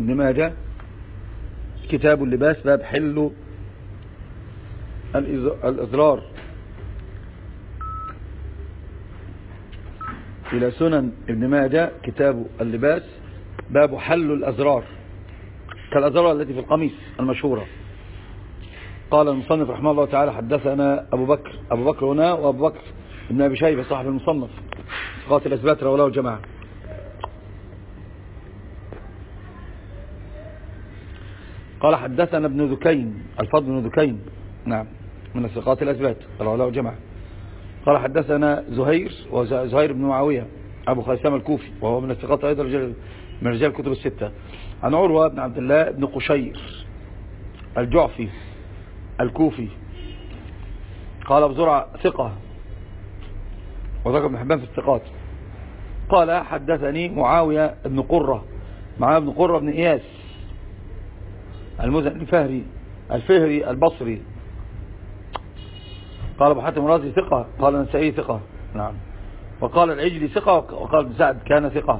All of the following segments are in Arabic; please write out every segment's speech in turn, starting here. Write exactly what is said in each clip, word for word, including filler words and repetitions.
ابن ماجه كتاب اللباس باب حل الإزرار. إلى سنن ابن ماجه كتاب اللباس باب حل الأزرار كالأزرار التي في القميص المشهورة. قال المصنف رحمه الله تعالى حدثنا أبو بكر أبو بكر هنا وأبو بكر ابن أبي شيبة صاحب المصنف ثقات الأثبات رواه الجماعة. قال حدثنا ابن ذكين الفضل بن ذكين نعم من ثقات الأثبات رواه الجماعة. قال حدثنا زهير وزهير بن معاوية أبو خيثمة الكوفي وهو من الثقات أيضا من رجال الكتب الستة عن عروة بن عبد الله بن قشير الجعفي الكوفي قال أبو زرع ثقة وذكر ابن حبان في الثقات. قال حدثني معاوية بن قرة معاوية بن قرة بن إياس المزني الفهري الفهري البصري. قال أبو حاتم الرازي ثقة قال النسائي ثقة نعم وقال العجلي ثقة وقال ابن سعد كان ثقة.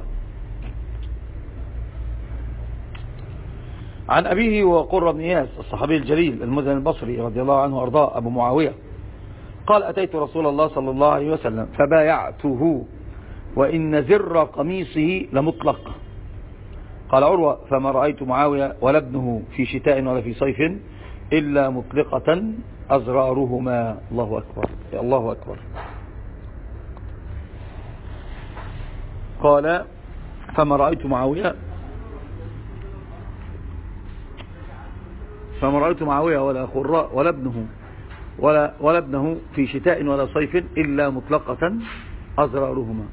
عن أبيه وقرة بن إياس الصحابي الجليل المزني البصري رضي الله عنه وأرضاه أبو معاوية قال أتيت رسول الله صلى الله عليه وسلم فبايعته وإن زر قميصه لمطلق. قال عروة فما رأيت معاوية ولا ابنه في شتاء ولا في صيف إلا مطلقة أزرارهما. الله أكبر يا الله أكبر. قال فما رأيت معاوية فما رأيت معاوية ولا خراء ولا ابنه ولا, ولا ابنه في شتاء ولا صيف إلا مطلقة أزرارهما.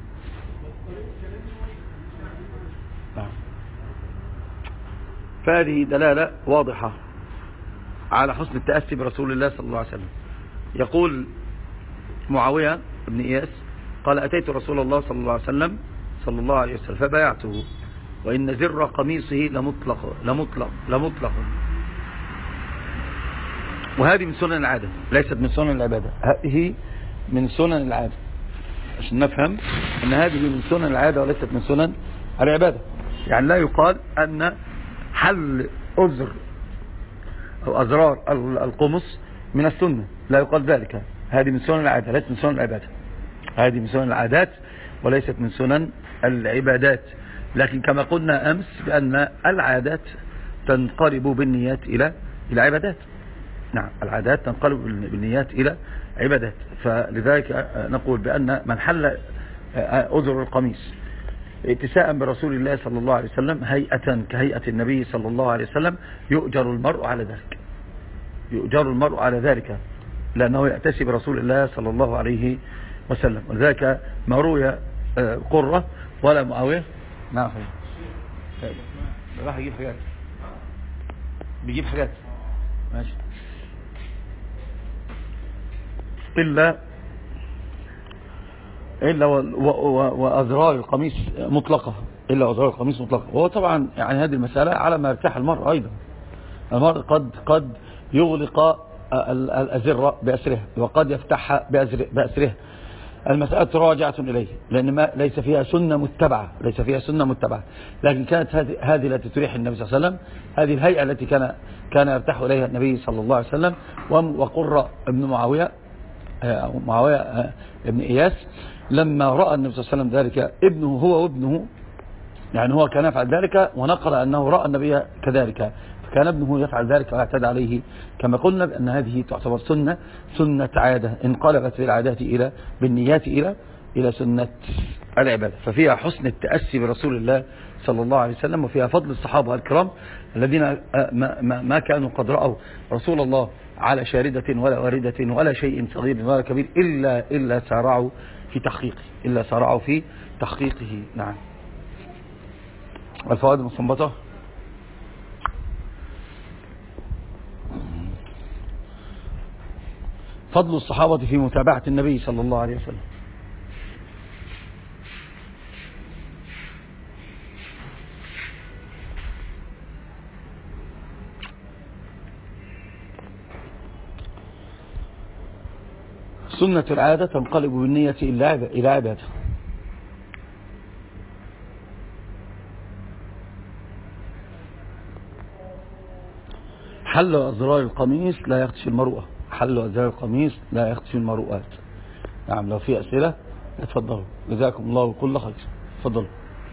فهذه دلالة واضحة على حسن التأسي برسول الله صلى الله عليه وسلم. يقول معاوية بن إياس قال أتيت رسول الله صلى الله عليه وسلم صلى الله عليه وسلم فبايعته وإن زر قميصه لمطلق لمطلق لمطلق. وهذه من سنن العادة ليست من سنن العبادة. هذه من سنن العادة عشان نفهم أن هذه من سنن العادة وليست من سنن العبادة. يعني لا يقال أن حل أزر أو أزرار القمص من السنة لا يقال ذلك. هذه من سنن العادة ليست من سنن العبادة. هذه من سنن العادات وليست من سنن العبادات. لكن كما قلنا أمس بأن العادات تنقلب بالنيات إلى إلى عبادات. نعم العادات تنقلب بالنيات إلى عبادات. فلذلك نقول بأن من حل أزر القميص اتساء برسول الله صلى الله عليه وسلم هيئة كهيئة النبي صلى الله عليه وسلم يؤجر المرء على ذلك يؤجر المرء على ذلك لأنه يأتسي برسول الله صلى الله عليه وسلم. ولذلك ما روي قرة ولا معاوية نعم راح يجيب حاجات بيجيب حاجات ماشي إلا إلا وأزرار القميص مطلقة إلا وأزرار القميص مطلقة. وهو طبعا يعني هذه المسألة على ما يرتاح المرء أيضا. المرء قد قد يغلق الأزرة بأسرها وقد يفتحها بأسرها. المسألة راجعة إليه لأن ما ليس فيها سنة متبعة ليس فيها سنة متبعة. لكن كانت هذه هذه التي تريح النبي صلى الله عليه وسلم هذه الهيئة التي كان كان يرتاح إليها النبي صلى الله عليه وسلم. وقرة ابن معاوية معاوية ابن إياس لما رأى النبي صلى الله عليه وسلم ذلك ابنه هو وابنه يعني هو كان يفعل ذلك ونقل أنه رأى النبي كذلك فكان ابنه يفعل ذلك واعتدى عليه. كما قلنا بأن هذه تعتبر سنة سنة عادة انقلبت بالعادات إلى بالنيات إلى إلى سنة العبادة. ففيها حسن التأسي برسول الله صلى الله عليه وسلم وفيها فضل الصحابة الكرام الذين ما, ما, ما كانوا قد رأوا رسول الله على شاردة ولا واردة ولا شيء صغير ولا كبير إلا إلا سارعوا في تحقيقه إلا سارعوا في تحقيقه. نعم. الفوائد المستنبطة فضل الصحابة في متابعة النبي صلى الله عليه وسلم. سنة العادة تنقلب بالنية إلى عبادة. حل أزرار القميص لا يخدش المروءة. حل أزرار القميص لا يخدش المروءات. نعم لو في أسئلة اتفضلوا، جزاكم الله كل خير. اتفضلوا.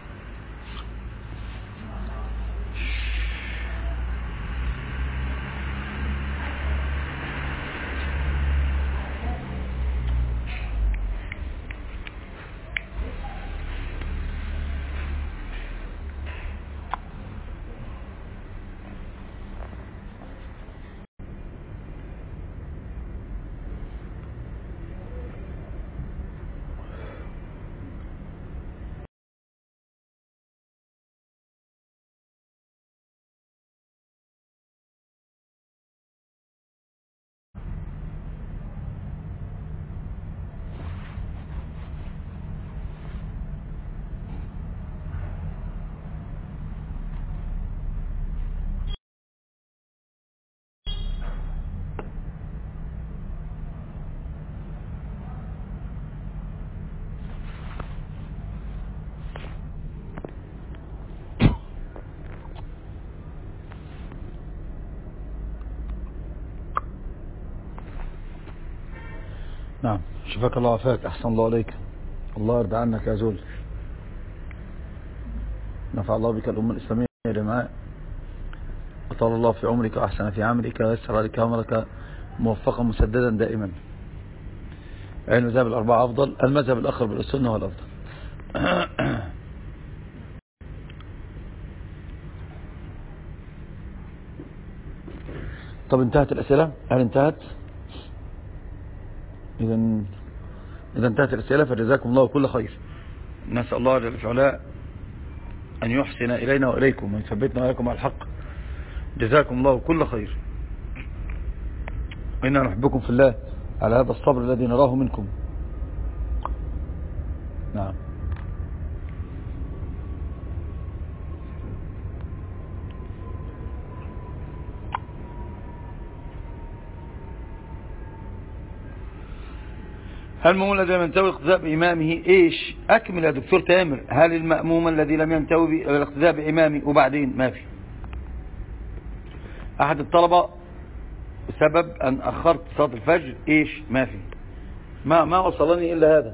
نعم شفاك الله وعافاك. أحسن الله عليك. الله يرضى عنك يا زول. نفع الله بك الأمة الإسلامية جمعاء. أطال الله في عمرك وأحسن في عملك ويسر عليك عمرك موفقا مسددا دائما. أي المذهب الأربعة أفضل؟ المذهب الآخر بالسنة هو الأفضل. طب انتهت الأسئلة؟ هل انتهت؟ إذا إذا انتهت الأسئلة فجزاكم الله كل خير. نسأل الله جل وعلا أن يحسن إلينا وإليكم ويثبتنا وإليكم على الحق. جزاكم الله كل خير. وإنا نحبكم في الله على هذا الصبر الذي نراه منكم. نعم هل المأموم الذي لم ينتوي الاقتداء بإمامه إيش؟ أكمل يا دكتور تامر. هل المأموم الذي لم ينتوي الاقتداء بإمامه وبعدين ما في أحد الطلبة سبب أن أخرت صلاة الفجر إيش؟ ما في ما ما وصلني إلا هذا.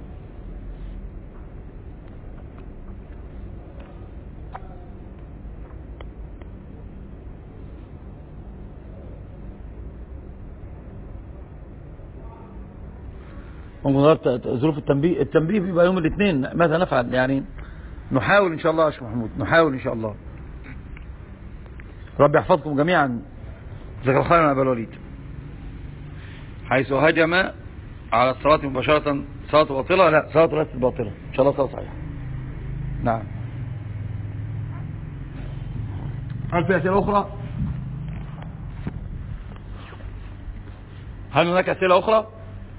ظروف التنبيه. التنبيه بيبقى يوم الاثنين. ماذا نفعل يعني؟ نحاول إن شاء الله يا شيخ محمود، نحاول إن شاء الله. ربي يحفظكم جميعا. ذكر خير يا أبا الوليد. حيث هجم على الصلاة مباشرة صلاة باطلة؟ لا، صلاة ليست باطلة إن شاء الله، صلاة صحيحة. نعم. هل في أسئلة أخرى؟ هل هناك أسئلة أخرى؟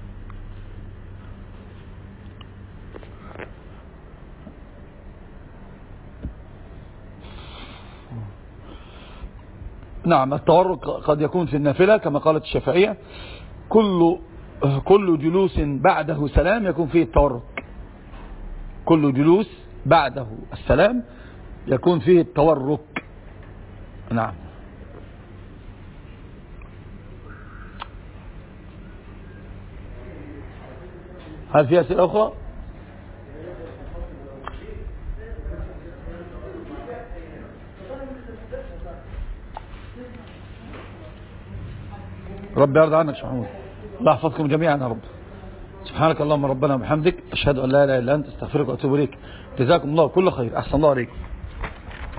نعم التورك قد يكون في النافلة كما قالت الشافعية. كل كل جلوس بعده سلام يكون فيه التورك. كل جلوس بعده السلام يكون فيه التورك. نعم. هل في أسئلة أخرى؟ رب يرضى عنك يا شيخ محمود. الله يحفظكم جميعا يا رب. سبحانك اللهم ربنا وبحمدك، أشهد أن لا إله إلا أنت، استغفرك وأتوب إليك. جزاكم الله كل خير. أحسن الله عليكم.